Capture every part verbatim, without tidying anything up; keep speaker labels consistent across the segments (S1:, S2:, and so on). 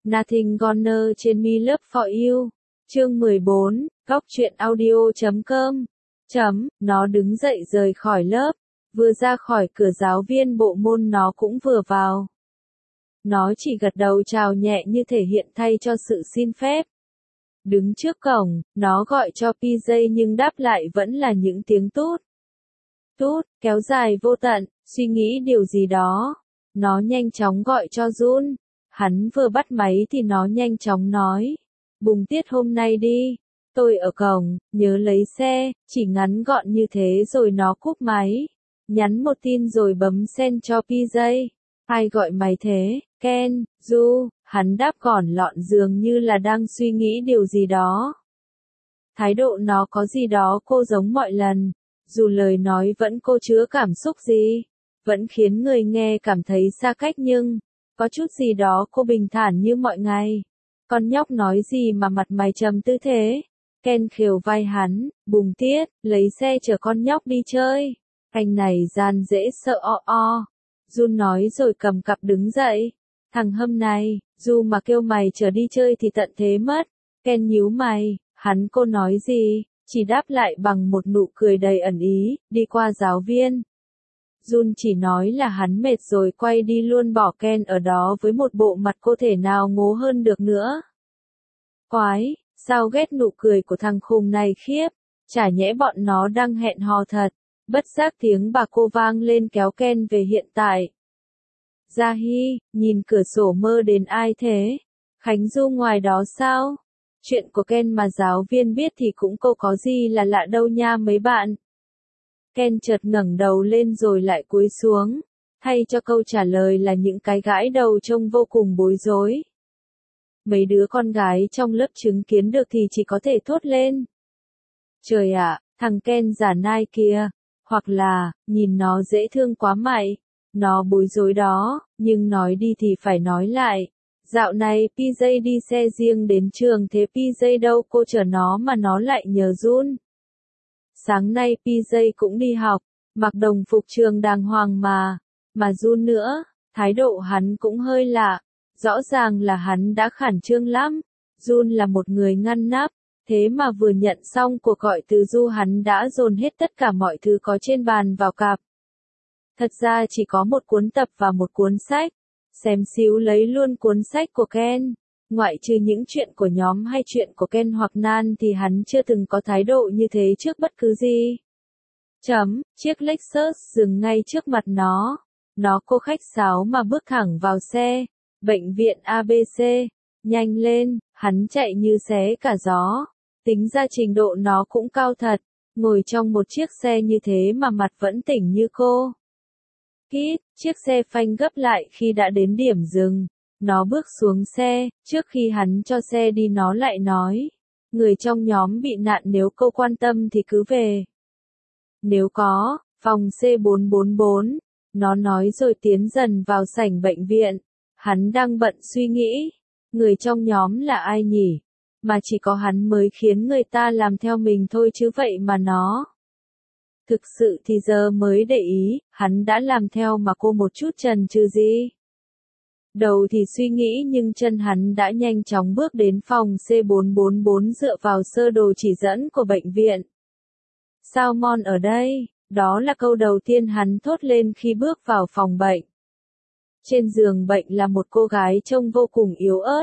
S1: Nothing Gonna trên Me Love For You. Chương mười bốn, góc truyện audio chấm com. Chấm, nó đứng dậy rời khỏi lớp, vừa ra khỏi cửa giáo viên bộ môn nó cũng vừa vào. Nó chỉ gật đầu chào nhẹ như thể hiện thay cho sự xin phép. Đứng trước cổng, nó gọi cho pê giê nhưng đáp lại vẫn là những tiếng tút. Tút, kéo dài vô tận, suy nghĩ điều gì đó. Nó nhanh chóng gọi cho Jun. Hắn vừa bắt máy thì nó nhanh chóng nói. Bùng tiết hôm nay đi. Tôi ở cổng, nhớ lấy xe, chỉ ngắn gọn như thế rồi nó cúp máy. Nhắn một tin rồi bấm send cho pê giê. Ai gọi mày thế, Ken, Du, hắn đáp gọn lọn dường như là đang suy nghĩ điều gì đó. Thái độ nó có gì đó cô giống mọi lần, dù lời nói vẫn cô chứa cảm xúc gì, vẫn khiến người nghe cảm thấy xa cách nhưng, có chút gì đó cô bình thản như mọi ngày. Con nhóc nói gì mà mặt mày trầm tư thế? Ken khều vai hắn, bùng tiết, lấy xe chở con nhóc đi chơi. Anh này gian dễ sợ o o. Jun nói rồi cầm cặp đứng dậy. Thằng hâm này, dù mà kêu mày chở đi chơi thì tận thế mất. Ken nhíu mày, hắn cô nói gì, chỉ đáp lại bằng một nụ cười đầy ẩn ý, đi qua giáo viên. Jun chỉ nói là hắn mệt rồi quay đi luôn bỏ Ken ở đó với một bộ mặt cô thể nào ngố hơn được nữa. Quái, sao ghét nụ cười của thằng khùng này khiếp, chả nhẽ bọn nó đang hẹn hò thật. Bất giác tiếng bà cô vang lên kéo Ken về hiện tại. Gia Hi, nhìn cửa sổ mơ đến ai thế? Khánh Du ngoài đó sao? Chuyện của Ken mà giáo viên biết thì cũng cô có gì là lạ đâu nha mấy bạn. Ken chợt ngẩng đầu lên rồi lại cúi xuống. Thay cho câu trả lời là những cái gãi đầu trông vô cùng bối rối. Mấy đứa con gái trong lớp chứng kiến được thì chỉ có thể thốt lên. Trời ạ, thằng Ken giả nai kia. Hoặc là, nhìn nó dễ thương quá mày. Nó bối rối đó, nhưng nói đi thì phải nói lại. Dạo này pê giê đi xe riêng đến trường thế pê giê đâu cô chở nó mà nó lại nhờ Jun. Sáng nay pê giê cũng đi học, mặc đồng phục trường đàng hoàng mà. Mà Jun nữa, thái độ hắn cũng hơi lạ. Rõ ràng là hắn đã khẩn trương lắm. Jun là một người ngăn nắp. Thế mà vừa nhận xong cuộc gọi từ Du hắn đã dồn hết tất cả mọi thứ có trên bàn vào cặp. Thật ra chỉ có một cuốn tập và một cuốn sách. Xém xíu lấy luôn cuốn sách của Ken. Ngoại trừ những chuyện của nhóm hay chuyện của Ken hoặc Nan thì hắn chưa từng có thái độ như thế trước bất cứ gì. Chấm, chiếc Lexus dừng ngay trước mặt nó. Nó cô khách sáo mà bước thẳng vào xe. Bệnh viện a bê xê. Nhanh lên, hắn chạy như xé cả gió. Tính ra trình độ nó cũng cao thật, ngồi trong một chiếc xe như thế mà mặt vẫn tỉnh như cô. Kít, chiếc xe phanh gấp lại khi đã đến điểm dừng. Nó bước xuống xe, trước khi hắn cho xe đi nó lại nói. Người trong nhóm bị nạn nếu cô quan tâm thì cứ về. Nếu có, phòng C bốn bốn bốn. Nó nói rồi tiến dần vào sảnh bệnh viện. Hắn đang bận suy nghĩ. Người trong nhóm là ai nhỉ? Mà chỉ có hắn mới khiến người ta làm theo mình thôi chứ vậy mà nó. Thực sự thì giờ mới để ý, hắn đã làm theo mà cô một chút chần chừ gì. Đầu thì suy nghĩ nhưng chân hắn đã nhanh chóng bước đến phòng C bốn bốn bốn dựa vào sơ đồ chỉ dẫn của bệnh viện. Sao Mon ở đây? Đó là câu đầu tiên hắn thốt lên khi bước vào phòng bệnh. Trên giường bệnh là một cô gái trông vô cùng yếu ớt.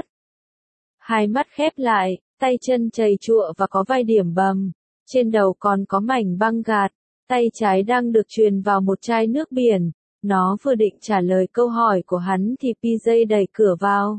S1: Hai mắt khép lại, tay chân trầy trụa và có vài điểm bầm. Trên đầu còn có mảnh băng gạt. Tay trái đang được truyền vào một chai nước biển. Nó vừa định trả lời câu hỏi của hắn thì pê giê đẩy cửa vào.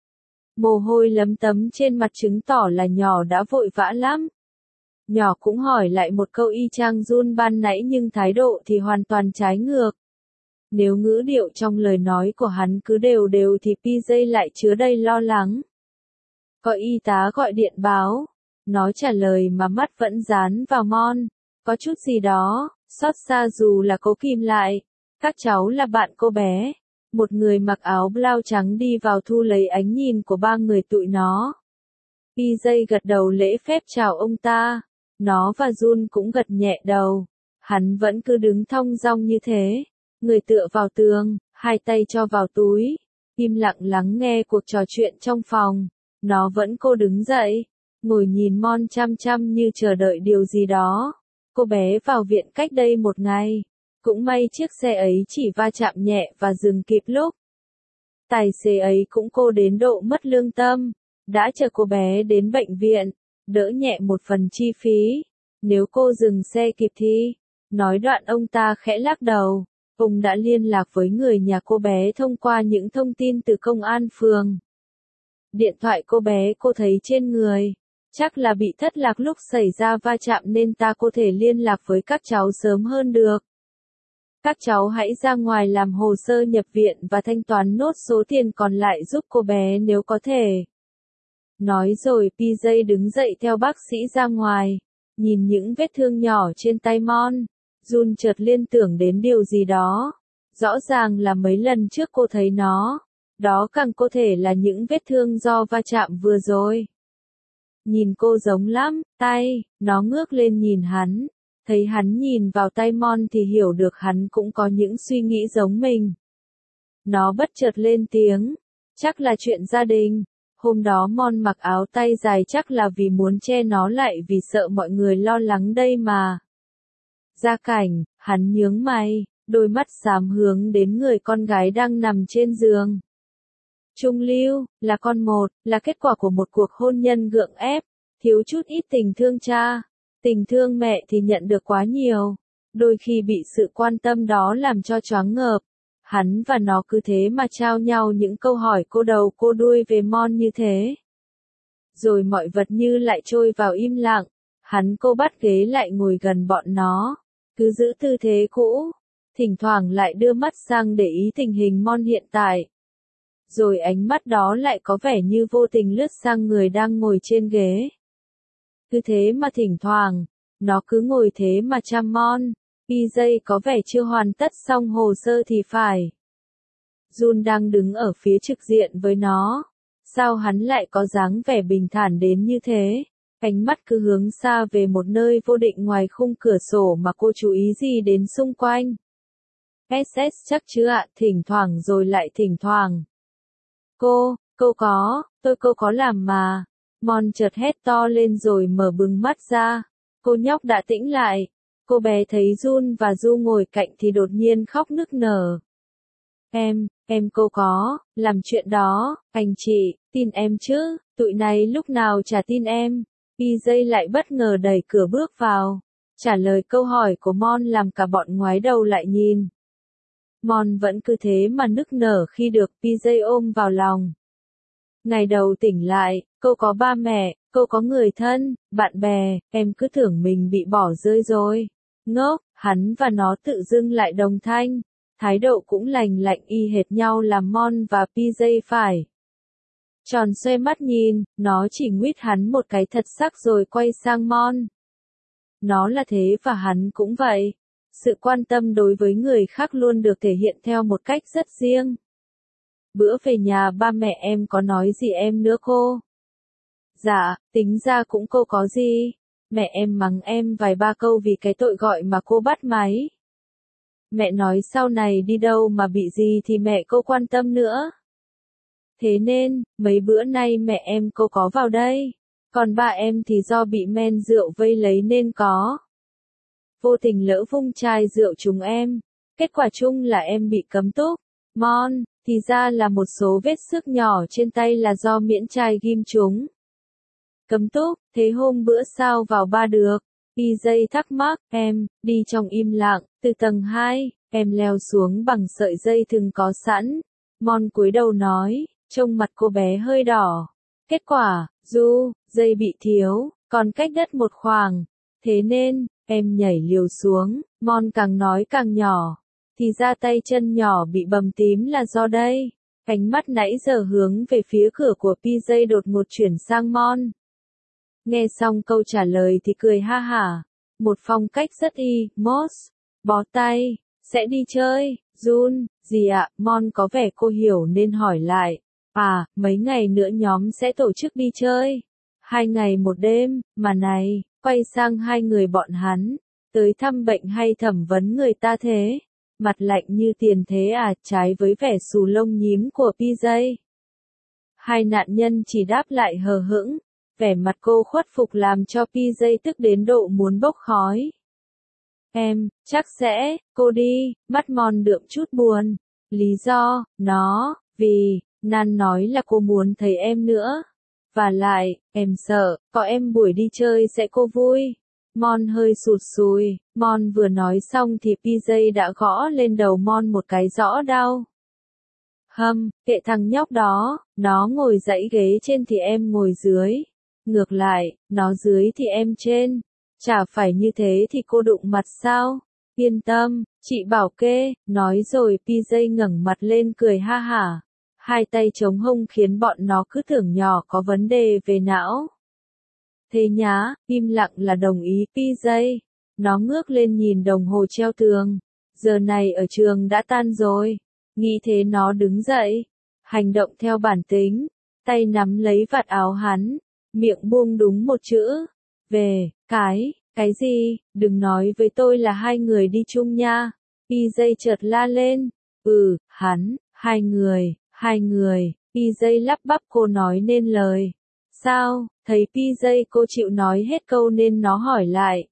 S1: Mồ hôi lấm tấm trên mặt chứng tỏ là nhỏ đã vội vã lắm. Nhỏ cũng hỏi lại một câu y chang Jun ban nãy nhưng thái độ thì hoàn toàn trái ngược. Nếu ngữ điệu trong lời nói của hắn cứ đều đều thì pê giê lại chứa đầy lo lắng. Có y tá gọi điện báo. Nó trả lời mà mắt vẫn dán vào Mon. Có chút gì đó, xót xa dù là cố kìm lại. Các cháu là bạn cô bé. Một người mặc áo blau trắng đi vào thu lấy ánh nhìn của ba người tụi nó. pê giê gật đầu lễ phép chào ông ta. Nó và Jun cũng gật nhẹ đầu. Hắn vẫn cứ đứng thong dong như thế. Người tựa vào tường, hai tay cho vào túi. im lặng lắng nghe cuộc trò chuyện trong phòng. Nó vẫn cô đứng dậy, ngồi nhìn Mon chăm chăm như chờ đợi điều gì đó. Cô bé vào viện cách đây một ngày. Cũng may chiếc xe ấy chỉ va chạm nhẹ và dừng kịp lúc. Tài xế ấy cũng cô đến độ mất lương tâm. Đã chở cô bé đến bệnh viện, đỡ nhẹ một phần chi phí. Nếu cô dừng xe kịp thì... Nói đoạn ông ta khẽ lắc đầu. Ông đã liên lạc với người nhà cô bé thông qua những thông tin từ công an phường. Điện thoại cô bé cô thấy trên người. Chắc là bị thất lạc lúc xảy ra va chạm nên ta có thể liên lạc với các cháu sớm hơn được. Các cháu hãy ra ngoài làm hồ sơ nhập viện và thanh toán nốt số tiền còn lại giúp cô bé nếu có thể. Nói rồi pê giê đứng dậy theo bác sĩ ra ngoài. Nhìn những vết thương nhỏ trên tay Mon, Jun chợt liên tưởng đến điều gì đó. Rõ ràng là mấy lần trước cô thấy nó. Đó càng có thể là những vết thương do va chạm vừa rồi. Nhìn cô giống lắm, tay, nó ngước lên nhìn hắn. Thấy hắn nhìn vào tay Mon thì hiểu được hắn cũng có những suy nghĩ giống mình. Nó bất chợt lên tiếng. Chắc là chuyện gia đình. Hôm đó Mon mặc áo tay dài chắc là vì muốn che nó lại vì sợ mọi người lo lắng đây mà. Gia Cảnh, hắn nhướng mày, đôi mắt xám hướng đến người con gái đang nằm trên giường. Trung Lưu, là con một, là kết quả của một cuộc hôn nhân gượng ép, thiếu chút ít tình thương cha. Tình thương mẹ thì nhận được quá nhiều, đôi khi bị sự quan tâm đó làm cho choáng ngợp. Hắn và nó cứ thế mà trao nhau những câu hỏi cô đầu cô đuôi về Mon như thế. Rồi mọi vật như lại trôi vào im lặng, hắn cô bắt ghế lại ngồi gần bọn nó, cứ giữ tư thế cũ, thỉnh thoảng lại đưa mắt sang để ý tình hình Mon hiện tại. Rồi ánh mắt đó lại có vẻ như vô tình lướt sang người đang ngồi trên ghế. Cứ thế mà thỉnh thoảng, nó cứ ngồi thế mà chăm Mon. pê giê có vẻ chưa hoàn tất xong hồ sơ thì phải. Jun đang đứng ở phía trực diện với nó. Sao hắn lại có dáng vẻ bình thản đến như thế? Ánh mắt cứ hướng xa về một nơi vô định ngoài khung cửa sổ mà cô chú ý gì đến xung quanh. ét ét chắc chứ ạ, thỉnh thoảng rồi lại thỉnh thoảng. Cô, cô có, tôi cô có làm mà. Mon chợt hét to lên rồi mở bừng mắt ra. Cô nhóc đã tĩnh lại. Cô bé thấy Jun và Du ngồi cạnh thì đột nhiên khóc nức nở. Em, em cô có, làm chuyện đó, anh chị, tin em chứ, tụi này lúc nào chả tin em. pê giê lại bất ngờ đẩy cửa bước vào. Trả lời câu hỏi của Mon làm cả bọn ngoái đầu lại nhìn. Mon vẫn cứ thế mà nức nở khi được pê giê ôm vào lòng. Ngày đầu tỉnh lại, cô có ba mẹ, cô có người thân, bạn bè, em cứ tưởng mình bị bỏ rơi rồi. Ngốc, hắn và nó tự dưng lại đồng thanh. Thái độ cũng lành lạnh y hệt nhau làm Mon và pê giê phải. Tròn xoe mắt nhìn, nó chỉ nguyết hắn một cái thật sắc rồi quay sang Mon. Nó là thế và hắn cũng vậy. Sự quan tâm đối với người khác luôn được thể hiện theo một cách rất riêng. Bữa về nhà ba mẹ em có nói gì em nữa cô? Dạ, tính ra cũng cô có gì. Mẹ em mắng em vài ba câu vì cái tội gọi mà cô bắt máy. Mẹ nói sau này đi đâu mà bị gì thì mẹ cô quan tâm nữa. Thế nên, mấy bữa nay mẹ em cô có vào đây. Còn ba em thì do bị men rượu vây lấy nên có. Vô tình lỡ vung chai rượu chúng em. Kết quả chung là em bị cấm túc. Mon, thì ra là một số vết xước nhỏ trên tay là do miễn chai ghim chúng. Cấm túc, thế hôm bữa sao vào ba được? pê giê thắc mắc, em, đi trong im lặng, từ tầng hai, em leo xuống bằng sợi dây thừng có sẵn. Mon cúi đầu nói, trông mặt cô bé hơi đỏ. Kết quả, Du, dây bị thiếu, còn cách đất một khoảng. Thế nên, em nhảy liều xuống, Mon càng nói càng nhỏ. Thì ra tay chân nhỏ bị bầm tím là do đây. Ánh mắt nãy giờ hướng về phía cửa của pê giê đột ngột chuyển sang Mon. Nghe xong câu trả lời thì cười ha hả. Một phong cách rất y, Moss. Bó tay, sẽ đi chơi, Jun, gì ạ, Mon có vẻ cô hiểu nên hỏi lại. À, mấy ngày nữa nhóm sẽ tổ chức đi chơi. Hai ngày một đêm, mà này, quay sang hai người bọn hắn. Tới thăm bệnh hay thẩm vấn người ta thế? mặt lạnh như tiền thế à, trái với vẻ xù lông nhím của pê giây. Hai nạn nhân chỉ đáp lại hờ hững, vẻ mặt cô khuất phục làm cho pê giây tức đến độ muốn bốc khói. Em, chắc sẽ, cô đi, mắt Mon đượm chút buồn. Lý do, nó, vì, Nan nói là cô muốn thấy em nữa. Và lại, em sợ, có em buổi đi chơi sẽ cô vui. Mon hơi sụt sùi, Mon vừa nói xong thì pê giây đã gõ lên đầu Mon một cái rõ đau. Hâm, kệ thằng nhóc đó, nó ngồi dãy ghế trên thì em ngồi dưới. Ngược lại, nó dưới thì em trên. Chả phải như thế thì cô đụng mặt sao? Yên tâm, chị bảo kê, nói rồi pê giây ngẩng mặt lên cười ha hả. Hai tay chống hông khiến bọn nó cứ tưởng nhỏ có vấn đề về não. Thế nhá, im lặng là đồng ý pê giây. Nó ngước lên nhìn đồng hồ treo tường. Giờ này ở trường đã tan rồi. Nghĩ thế nó đứng dậy. Hành động theo bản tính. Tay nắm lấy vạt áo hắn. Miệng buông đúng một chữ. Về, cái, cái gì, đừng nói với tôi là hai người đi chung nha. pê giây chợt la lên. Ừ, hắn, hai người, hai người, pê giây lắp bắp cô nói nên lời. Sao, thấy pê giây cô chịu nói hết câu nên nó hỏi lại.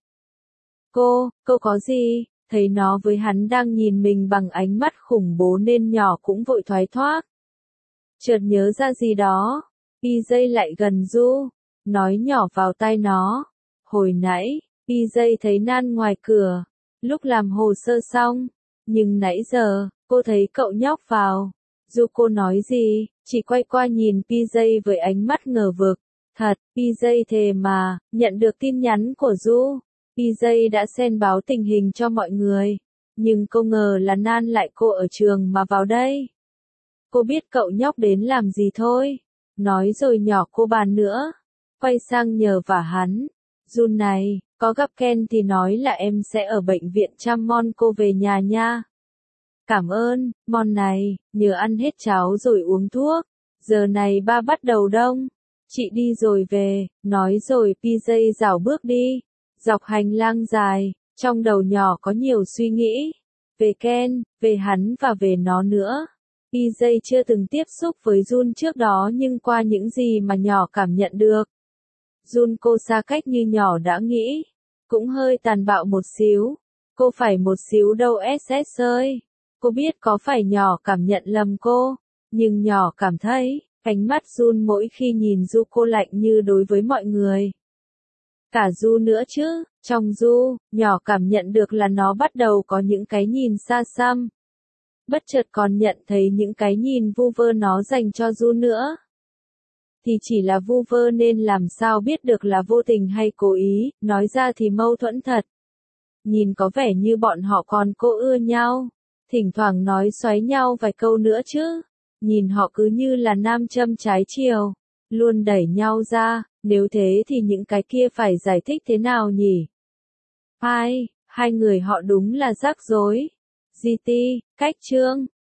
S1: Cô, cô có gì? Thấy nó với hắn đang nhìn mình bằng ánh mắt khủng bố nên nhỏ cũng vội thoái thoát. Chợt nhớ ra gì đó, pê giây lại gần Du, nói nhỏ vào tai nó. Hồi nãy, pê giây thấy Nan ngoài cửa, lúc làm hồ sơ xong, nhưng nãy giờ, cô thấy cậu nhóc vào. Du cô nói gì, chỉ quay qua nhìn pê giây với ánh mắt ngờ vực. Thật, pê giây thề mà, nhận được tin nhắn của Du. pê giây đã send báo tình hình cho mọi người, nhưng cô ngờ là Nan lại cô ở trường mà vào đây. Cô biết cậu nhóc đến làm gì thôi. Nói rồi nhỏ cô bàn nữa. Quay sang nhờ vả hắn. Jun này, có gặp Ken thì nói là em sẽ ở bệnh viện chăm Mon cô về nhà nha. Cảm ơn, Mon này, nhớ ăn hết cháo rồi uống thuốc. Giờ này ba bắt đầu đông. Chị đi rồi về, nói rồi pê giây rảo bước đi. Dọc hành lang dài, trong đầu nhỏ có nhiều suy nghĩ. Về Ken, về hắn và về nó nữa. pê giây chưa từng tiếp xúc với Jun trước đó nhưng qua những gì mà nhỏ cảm nhận được. Jun cô xa cách như nhỏ đã nghĩ. Cũng hơi tàn bạo một xíu. Cô phải một xíu đâu ét ét ơi. Cô biết có phải nhỏ cảm nhận lầm cô. Nhưng nhỏ cảm thấy, ánh mắt Jun mỗi khi nhìn Du cô lạnh như đối với mọi người. Cả Du nữa chứ, trong Du, nhỏ cảm nhận được là nó bắt đầu có những cái nhìn xa xăm. Bất chợt còn nhận thấy những cái nhìn vu vơ nó dành cho Du nữa. Thì chỉ là vu vơ nên làm sao biết được là vô tình hay cố ý, nói ra thì mâu thuẫn thật. Nhìn có vẻ như bọn họ còn cố ưa nhau, thỉnh thoảng nói xoáy nhau vài câu nữa chứ. Nhìn họ cứ như là nam châm trái chiều, luôn đẩy nhau ra, nếu thế thì những cái kia phải giải thích thế nào nhỉ? Hai, hai người họ đúng là rắc rối. giê tê, cách chương.